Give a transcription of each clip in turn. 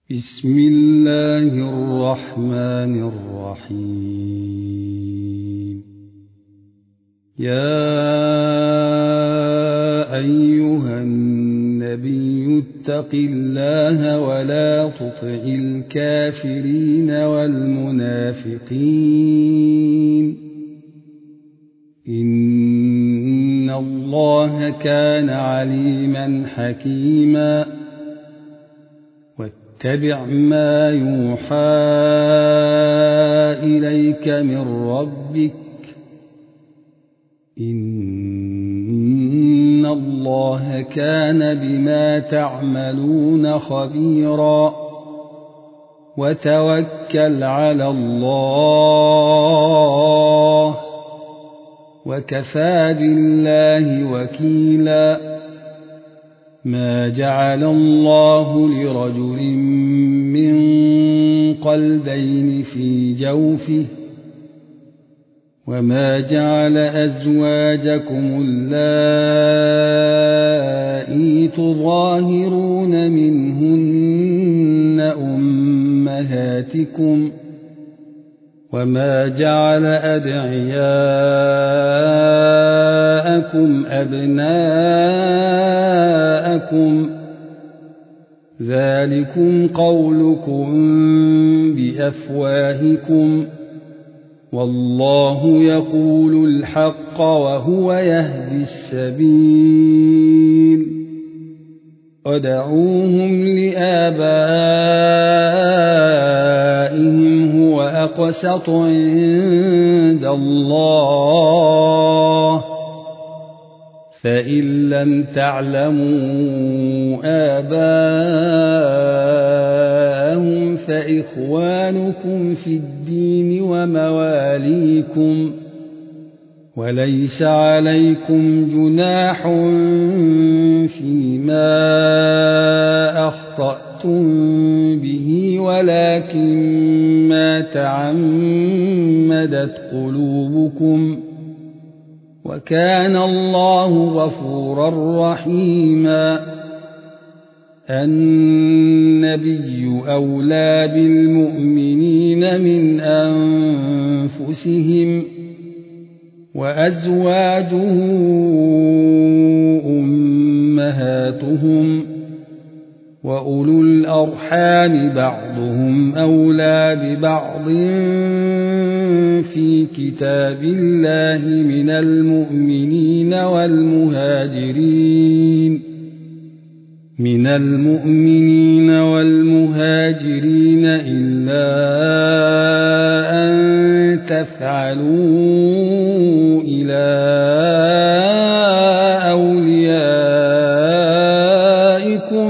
بسم الله الرحمن الرحيم. يا أيها النبي اتق الله ولا تطع الكافرين والمنافقين إن الله كان عليما حكيما. واتبع ما يوحى إليك من ربك إن الله كان بما تعملون خبيرا. وتوكل على الله وكفى بالله وكيلا. ما جعل الله لرجل من قلبين في جوفه وما جعل أزواجكم اللائي تظاهرون منهن أمهاتكم وما جعل أدعياءكم أبناءكم ذلكم قولكم بأفواهكم والله يقول الحق وهو يهدي السبيل. ادعوهم لآبائهم هو أقسط عند الله فإن لم تعلموا آباءهم فإخوانكم في الدين ومواليكم وليس عليكم جناح فيما أخطأتم به ولكن ما تعمدت قلوبكم وكان الله غفورا رحيما. النبي أولى بالمؤمنين من أنفسهم وأزواجه أمهاتهم وأولو الأرحام بعضهم أولى ببعض في كتاب الله من المؤمنين والمهاجرين إلا أن تفعلوا إلى أوليائكم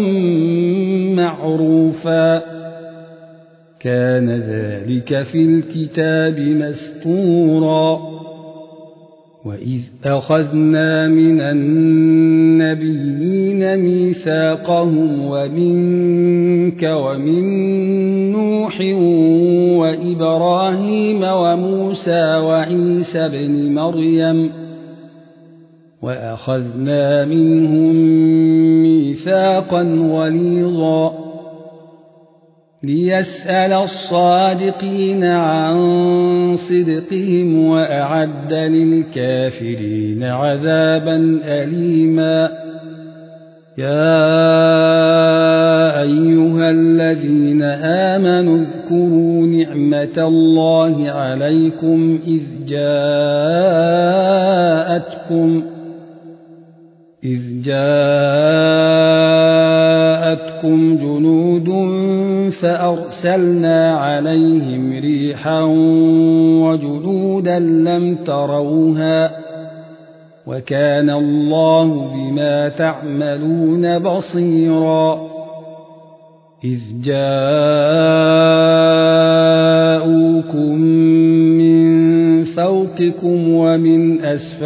معروفا كان ذلك في الكتاب مسطورا. وإذ أخذنا من النبيين ميثاقهم ومنك ومن نوح وإبراهيم وموسى وعيسى بن مريم وأخذنا منهم ميثاقا غليظا ليسأل الصادقين عن صدقهم وأعد للكافرين عذابا أليما. يا أيها الذين آمنوا اذكروا نعمة الله عليكم إذ جاءتكم جنود فأرسلنا عليهم ريحا وجنودا لم تروها وكان الله بما تعملون بصيرا. إذ جاءوكم من فوقكم ومن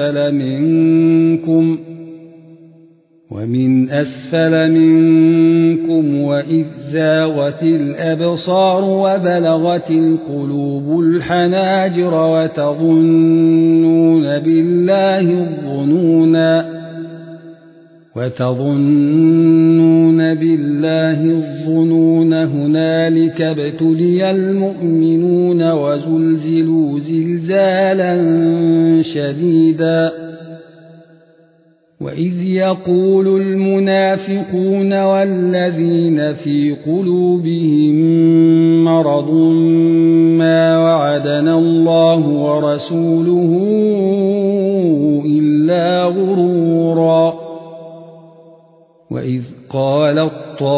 أسفل منكم وإذ زاغت الأبصار وبلغت القلوب الحناجر وتظنون بالله الظنونا وتظنون بالله الظنون هنالك ابتلي المؤمنون وزلزلوا زلزالا شديدا وإذ يقول المنافقون والذين في قلوبهم مرض ما وعدنا الله ورسوله إلا غرورا وإذ قالت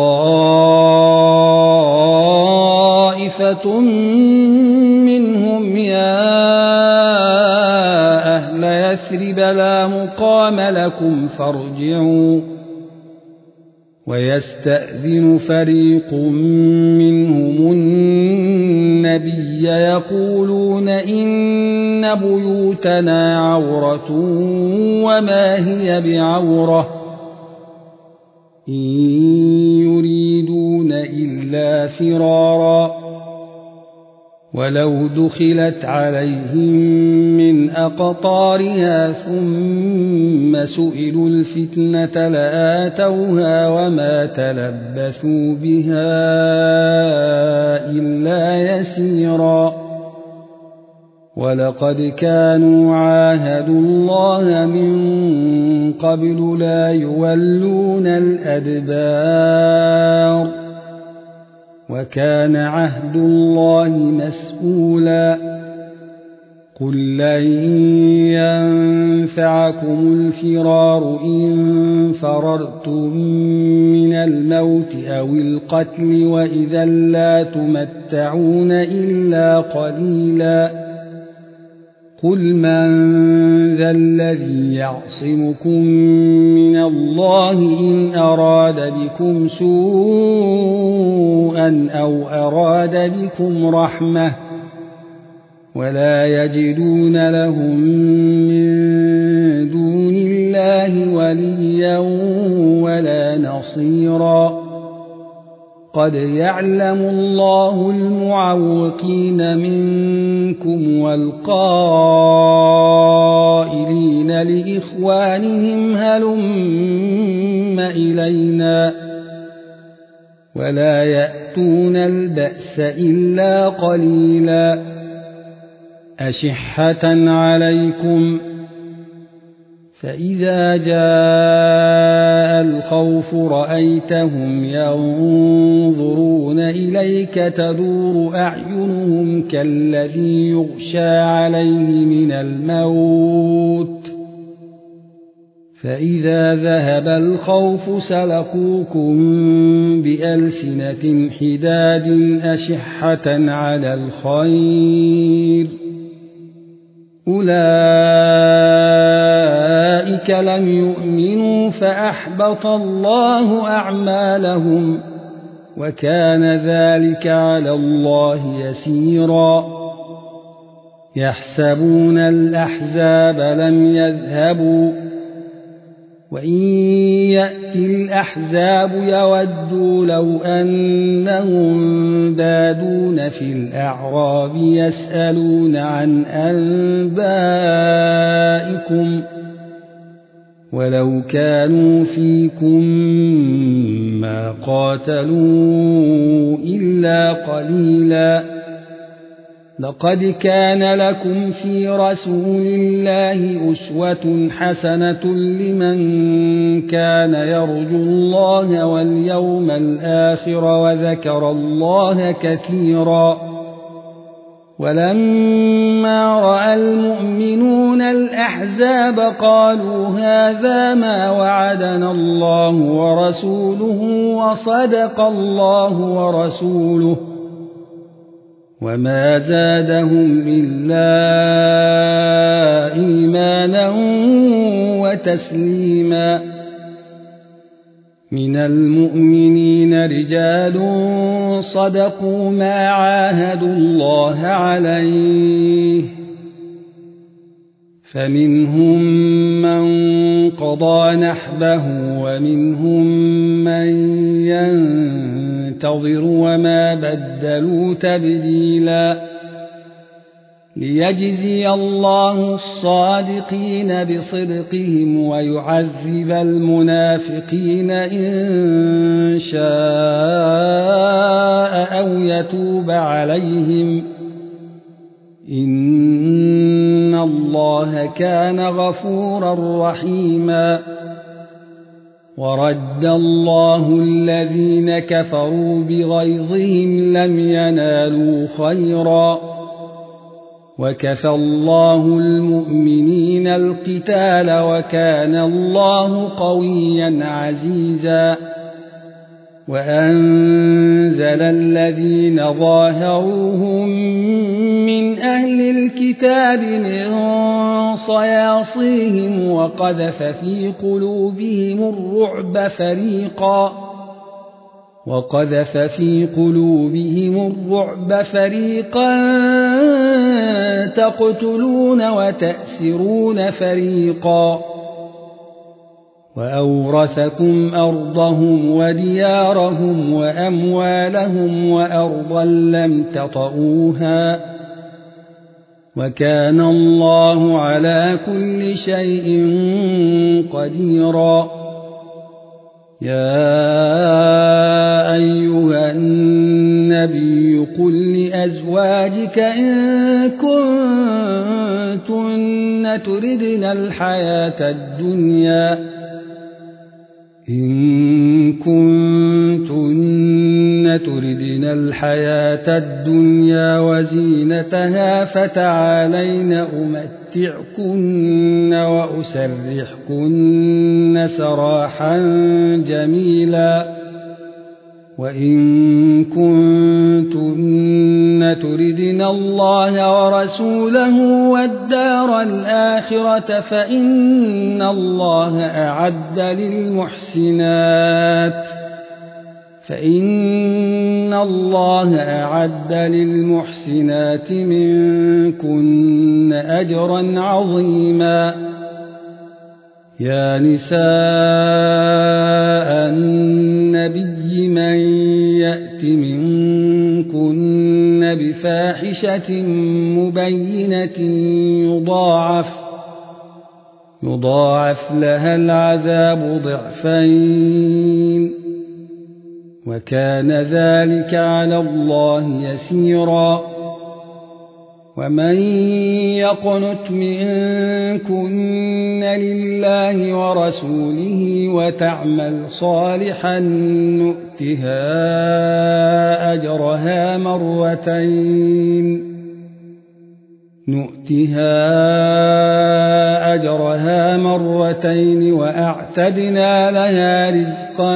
طائفة منهم يا أهل يثرب لا مقام لكم فارجعوا ويستأذن فريق منهم النبي يقولون إن بيوتنا عورة وما هي بعورة إن يريدون إلا فرارا ولو دخلت عليهم من أقطارها ثم سئلوا الفتنة لآتوها وما تلبثوا بها إلا يسيرا ولقد كانوا عاهدوا الله من قبل لا يولون الأدبار وكان عهد الله مسؤولا قل لن ينفعكم الفرار إن فررتم من الموت أو القتل وإذا لا تمتعون إلا قليلا قل من ذا الذي يعصمكم من الله إن أراد بكم سوءا أو أراد بكم رحمة ولا يجدون لهم من دون الله وليا ولا نصيرا قد يعلم الله المعوقين منكم والقائلين لإخوانهم هلم إلينا ولا يأتون البأس إلا قليلا أشحة عليكم فإذا جاء الخوف رأيتهم ينظرون إليك تدور أعينهم كالذي يغشى عليه من الموت فإذا ذهب الخوف سلقوكم بألسنة حداد أشحة على الخير أولئك لم يؤمنوا فأحبط الله أعمالهم وكان ذلك على الله يسيرا يحسبون الأحزاب لم يذهبوا وإن يأتي الأحزاب يودوا لو أنهم بادون في الأعراب يسألون عن أنبائكم ولو كانوا فيكم ما قاتلوا إلا قليلا لقد كان لكم في رسول الله أسوة حسنة لمن كان يرجو الله واليوم الآخر وذكر الله كثيرا ولما رأى المؤمنون الأحزاب قالوا هذا ما وعدنا الله ورسوله وصدق الله ورسوله وما زادهم إلا إيمانا وتسليما من المؤمنين رجال صدقوا ما عاهدوا الله عليه فمنهم من قضى نحبه ومنهم من ينتظر وما بدلوا تبديلا ليجزي الله الصادقين بصدقهم ويعذب المنافقين إن شاء أو يتوب عليهم إن الله كان غفورا رحيما ورد الله الذين كفروا بغيظهم لم ينالوا خيرا وكفى الله المؤمنين القتال وكان الله قويا عزيزا وأنزل الذين ظاهروهم من أهل الكتاب من صياصيهم وقذف في قلوبهم الرعب فريقا تقتلون وتأسرون فريقا وأورثكم أرضهم وديارهم وأموالهم وأرضا لم تطئوها وكان الله على كل شيء قديرا يا أيها النبي قل لأزواجك إن كنتن تردن الحياة الدنيا وزينتها فتعالين أمتعكن وأسرحكن سراحا جميلا وإن كنتن تردن الله ورسوله والدار الآخرة فإن الله أعد للمحسنات منكن أجرا عظيما يا نساء النبي من يأت منكن بفاحشة مبينة يضاعف لها العذاب ضعفين وكان ذلك على الله يسيرا ومن يقنت منكن لله ورسوله وتعمل صالحا نؤتها أجرها مرتين وأعتدنا لها رزقا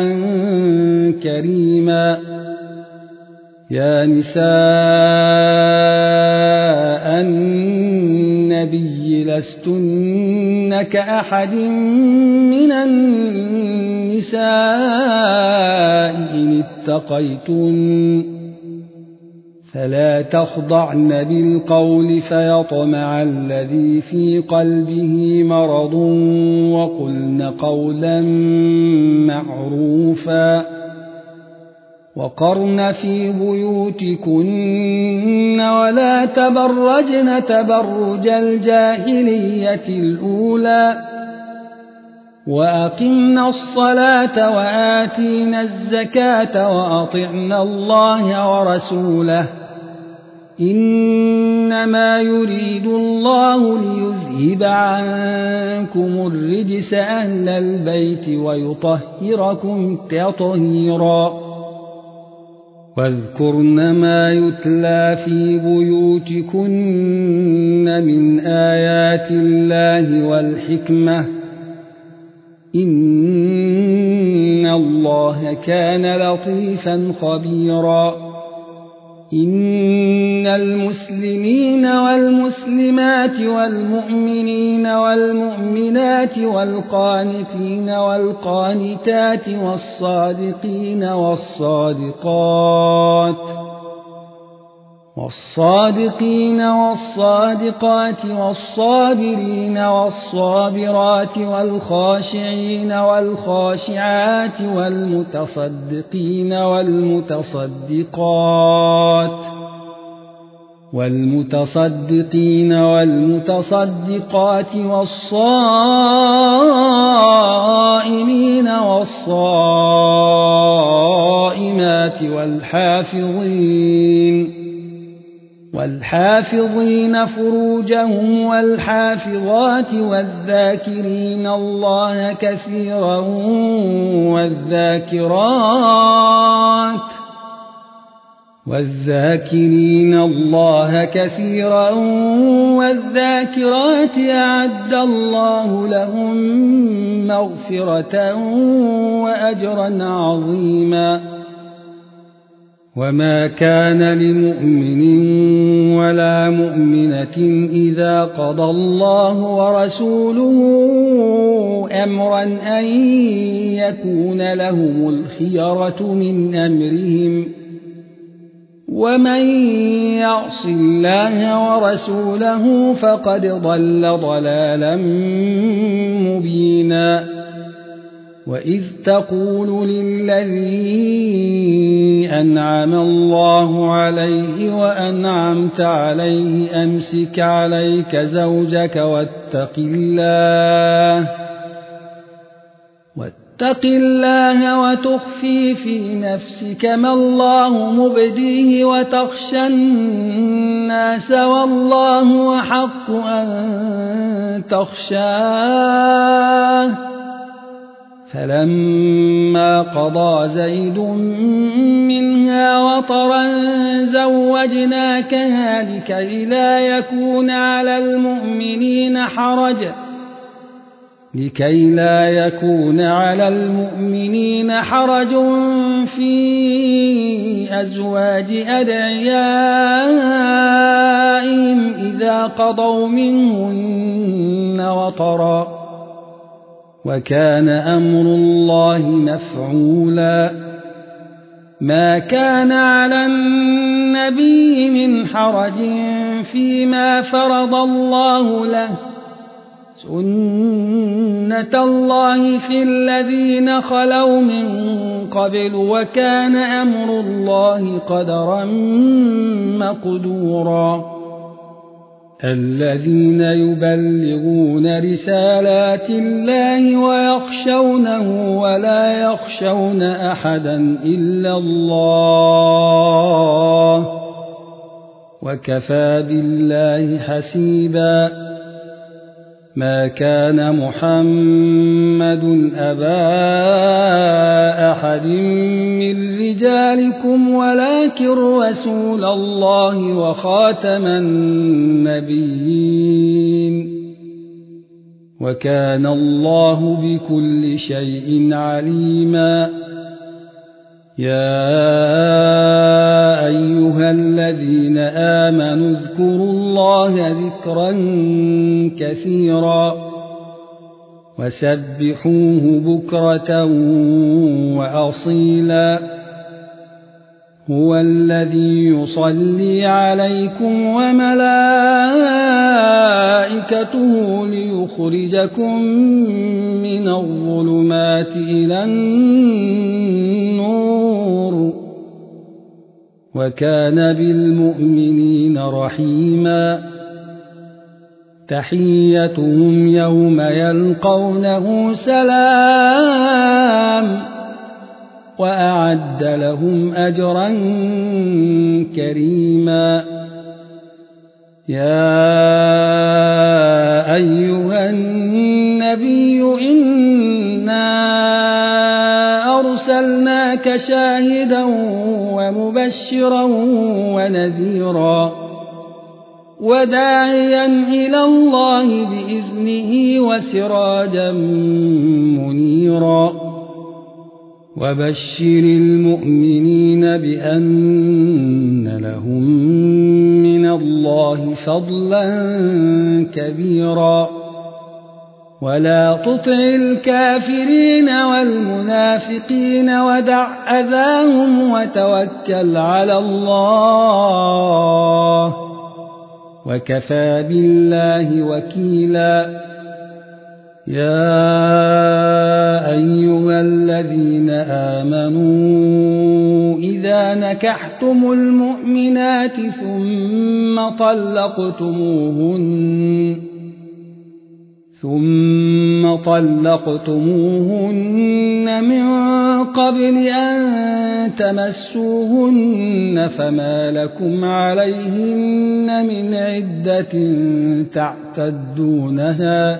كريما يا نساء النبي لستن كأحد من النساء إن اتقيتن فلا تخضعن بالقول فيطمع الذي في قلبه مرض وقلن قولا معروفا وقرن في بيوتكن ولا تبرجن تبرج الجاهلية الأولى وأقمنا الصلاة وآتينا الزكاة وأطعنا الله ورسوله إنما يريد الله ليذهب عنكم الرجس أهل البيت ويطهركم تطهيرا واذكرن ما يتلى في بيوتكن من آيات الله والحكمة إن الله كان لطيفا خبيرا إن المسلمين والمسلمات والمؤمنين والمؤمنات والقانتين والقانتات والصادقين والصادقات والصابرين والصابرات والخاشعين والخاشعات والمتصدقين والمتصدقين والمتصدقات والصائمين والصائمات والحافظين فروجهم والحافظات والذاكرين الله كثيرا والذاكرات أعد الله لهم مغفرة وأجرا عظيما وما كان لمؤمن ولا مؤمنة إذا قضى الله ورسوله أمرا أن يكون لهم الخيرة من أمرهم ومن يعص الله ورسوله فقد ضل ضلالا مبينا وإذ تقول للذي أنعم الله عليه وأنعمت عليه أمسك عليك زوجك واتق الله وتخفي في نفسك ما الله مبديه وتخشى الناس والله أحق أن تخشاه فلما قضى زيد منها وطرا زوجناكها لكي لا يكون على المؤمنين حرج في أزواج أدعيائهم إذا قضوا منهن وطرا وكان أمر الله مفعولا ما كان على النبي من حرج فيما فرض الله له سنة الله في الذين خلوا من قبل وكان أمر الله قدرا مقدورا الذين يبلغون رسالات الله ويخشونه ولا يخشون أحدا إلا الله وكفى بالله حسيبا ما كان محمد أبا أحد من رجالكم ولكن رسول الله وخاتم النبيين وكان الله بكل شيء عليما يا أيها الذين آمنوا اذكروا الله ذكرا كثيرا وسبحوه بكرة وأصيلا هو الذي يصلي عليكم وملائكته ليخرجكم من الظلمات إلى النور وكان بالمؤمنين رحيما تحيتهم يوم يلقونه سلام وأعد لهم أجرا كريما يا أيها النبي إنا أرسلناك شاهدا ومبشرا ونذيرا وداعيا إلى الله بإذنه وسراجا منيرا وبشر المؤمنين بأن لهم من الله فضلا كبيرا ولا تطع الكافرين والمنافقين ودع أذاهم وتوكل على الله وكفى بالله وكيلا يا أيها الذين آمنوا إذا نكحتم المؤمنات ثم طلقتموهن من قبل أن تمسوهن فما لكم عليهن من عدة تعتدونها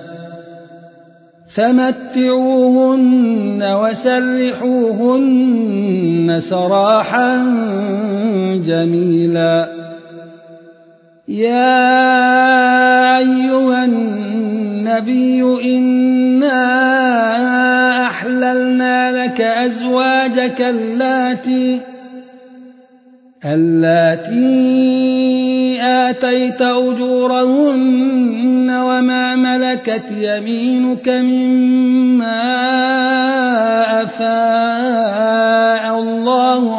فمتعوهن وسرحوهن سراحا جميلا. يا أيها النبي إنا أحللنا لك أزواجك اللاتي آتيت أجورهن وما ملكت يمينك مما أفاء الله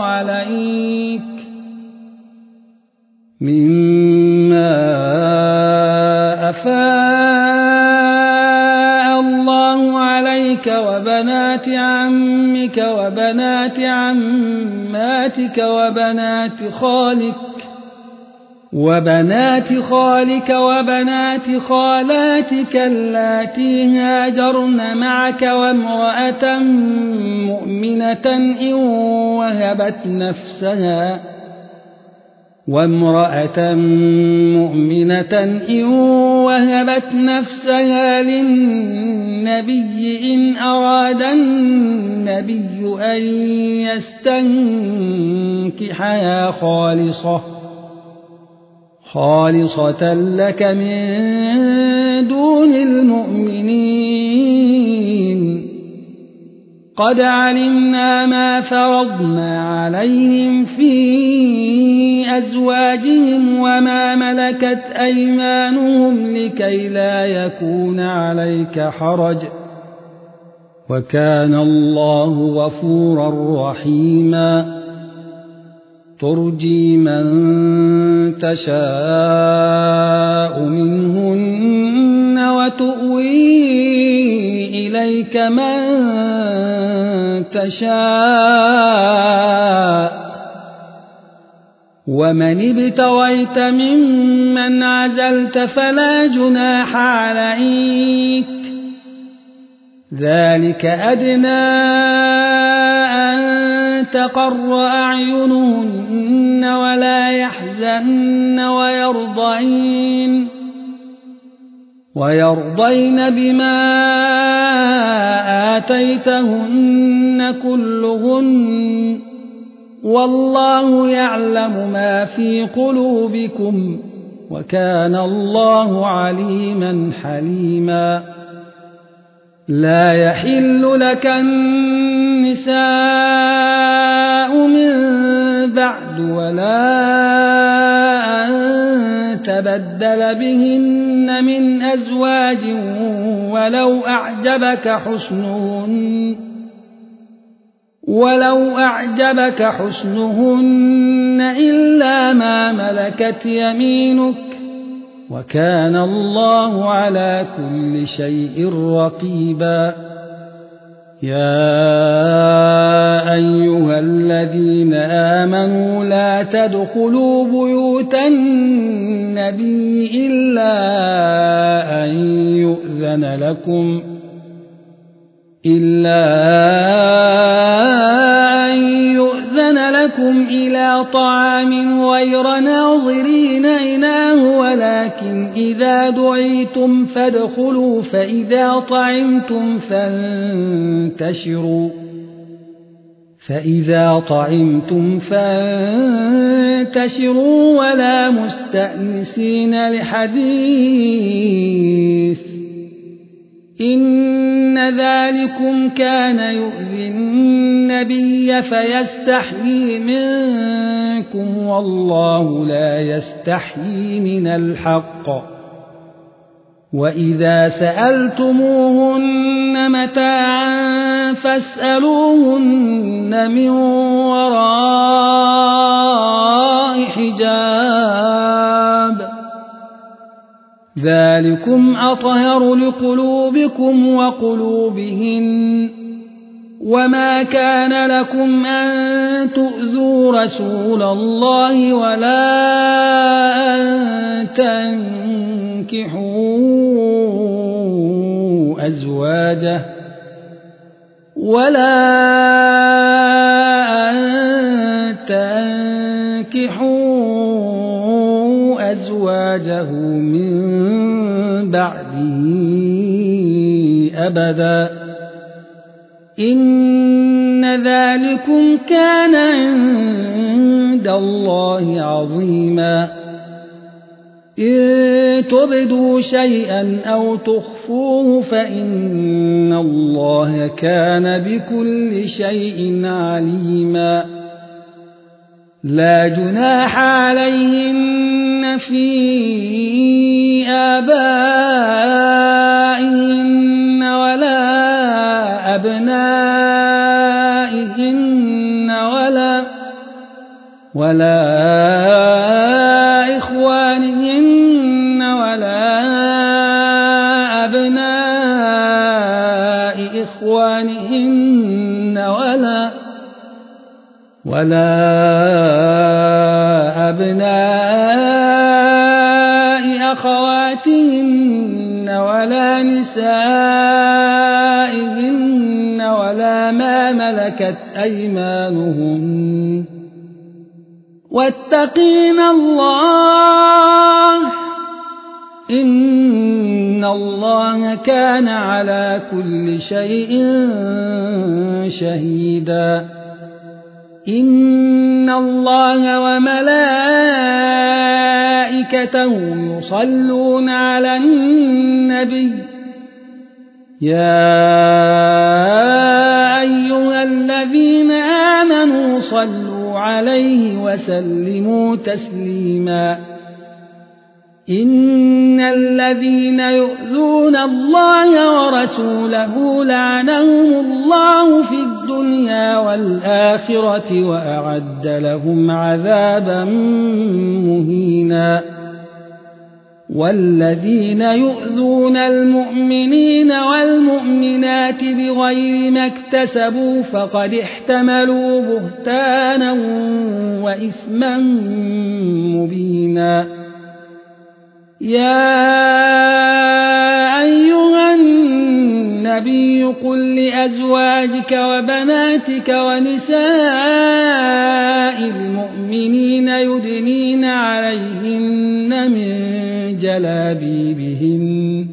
عليك وبنات عمك وبنات عماتك وبنات خالك وبنات خالاتك اللاتي هاجرن معك وامرأة مؤمنة إن وهبت نفسها للنبي إن أراد النبي أن يستنكحها خالصة لك من دون المؤمنين. قد علمنا ما فرضنا عليهم في أزواجهم وما ملكت أيمانهم لكي لا يكون عليك حرج وكان الله غفورا رحيما. ترجي من تشاء منهن وتؤوي إليك من تشاء ومن ابتغيت ممن عزلت فلا جناح عليك ذلك أدنى أن تقر أعينهن ولا يحزن ويرضين بما آتيتهن كلهن والله يعلم ما في قلوبكم وكان الله عليما حليما. لا يحل لك النساء من بعد ولا أن تبدل بهن من أزواج ولو أعجبك حسنهن إلا ما ملكت يمينك وكان الله على كل شيء رقيبا. يا أيها الذين آمنوا لا تدخلوا بيوت النبي إلا أن يؤذن لكم إلى طعام غير ناظرين إناه ولكن إذا دعيتم فادخلوا فإذا طعمتم فانتشروا ولا مستأنسين لحديث إن ذلكم كان يؤذي النبي فيستحيي منكم والله لا يستحيي من الحق. وإذا سألتموهن متاعا فاسألوهن من وراء حجاب ذلكم أطهر لقلوبكم وقلوبهن وما كان لكم أن تؤذوا رسول الله ولا أن تنكحوا أزواجه من بعده أبدا إن ذلكم كان عند الله عظيما إن تبدوا شيئا أو تخفوه فإن الله كان بكل شيء عليما لا جناح عليهن في آبائهن ولا أبنائهن ولا إخوانهن ولا أبناء إخوانهن ولا أبناء أخواتهن ولا نسائهن ولا ما ملكت أيمانهن واتقين الله إن الله كان على كل شيء شهيدا إن الله وملائكته يصلون على النبي يا أيها الذين آمنوا صلوا عليه وسلموا تسليما إن الذين يؤذون الله ورسوله لعنهم الله في الدنيا والآخرة وأعد لهم عذابا مهينا والذين يؤذون المؤمنين والمؤمنات بغير ما اكتسبوا فقد احتملوا بهتانا وإثما مبينا يا أيها النبي قل لأزواجك وبناتك ونساء المؤمنين يدنين عليهن من جلابيبهن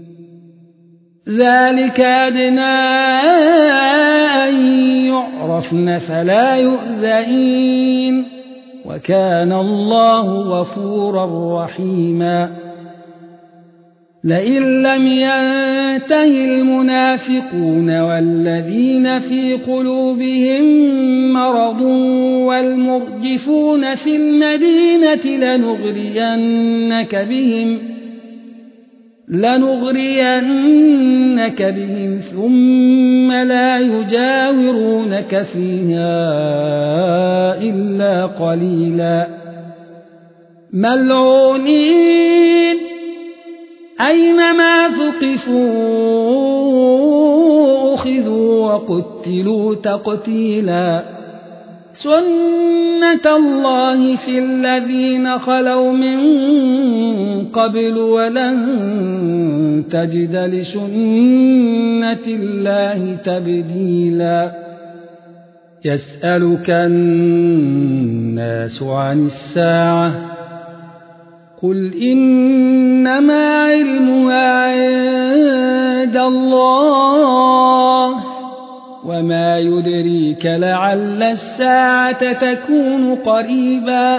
ذلك أدنى أن يعرفن فلا يؤذين وكان الله غفورا رحيما لئن لم ينته المنافقون والذين في قلوبهم مرض والمرجفون في المدينة لنغرينك بهم ثم لا يجاورونك فيها إلا قليلا ملعونين أينما ثقفوا أخذوا وقتلوا تقتيلا سنة الله في الذين خلوا من قبل ولن تجد لسنة الله تبديلا يسألك الناس عن الساعة قل إنما علمها عند الله وما يدريك لعل الساعة تكون قريبا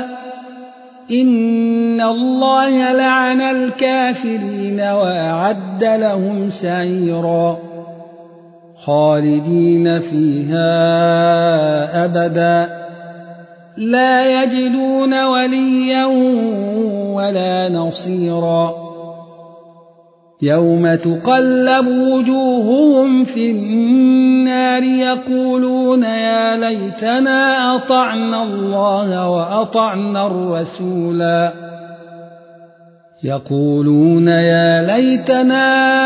إن الله لعن الكافرين وأعد لهم سعيرا خالدين فيها أبدا لا يجدون وليا ولا نصيرا يوم تقلب وجوههم في النار يقولون يا ليتنا أطعنا الله وأطعنا الرسولا يقولون يا ليتنا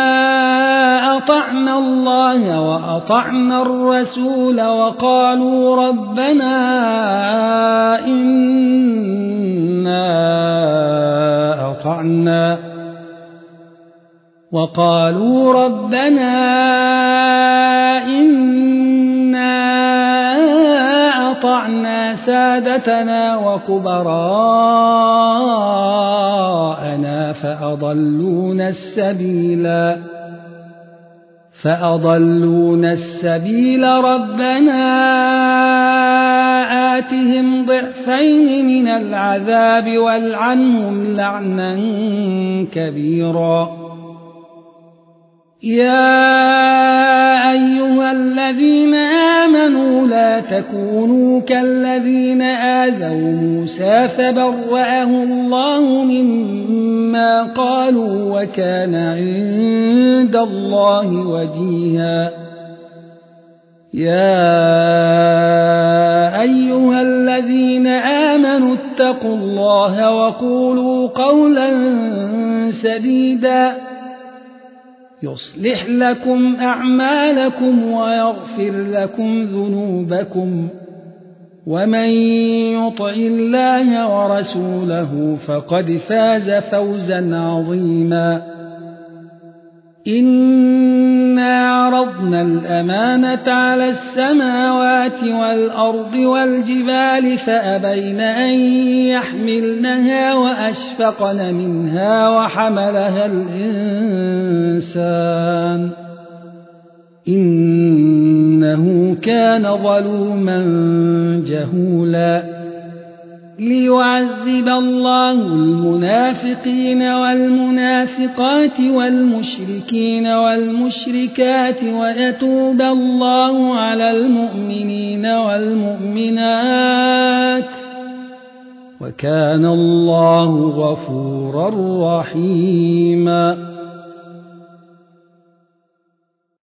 أطعنا الله وأطعنا الرسول وقالوا ربنا إنا أطعنا سادتنا وكبراءنا فأضلونا السبيل ربنا آتهم ضعفين من العذاب والعنهم لعنا كبيرا يا أيها الذين آمنوا لا تكونوا كالذين آذوا موسى فبرأه الله مما قالوا وكان عند الله وجيها يا أيها الذين آمنوا اتقوا الله وقولوا قولا سديدا يصلح لكم أعمالكم ويغفر لكم ذنوبكم ومن يطع الله ورسوله فقد فاز فوزا عظيما إنا عرضنا الأمانة على السماوات والأرض والجبال فأبين أن يحملنها وأشفقن منها وحملها الإنسان إنه كان ظلوما جهولا ليعذب الله المنافقين والمنافقات والمشركين والمشركات ويتوب الله على المؤمنين والمؤمنات وكان الله غفورا رحيما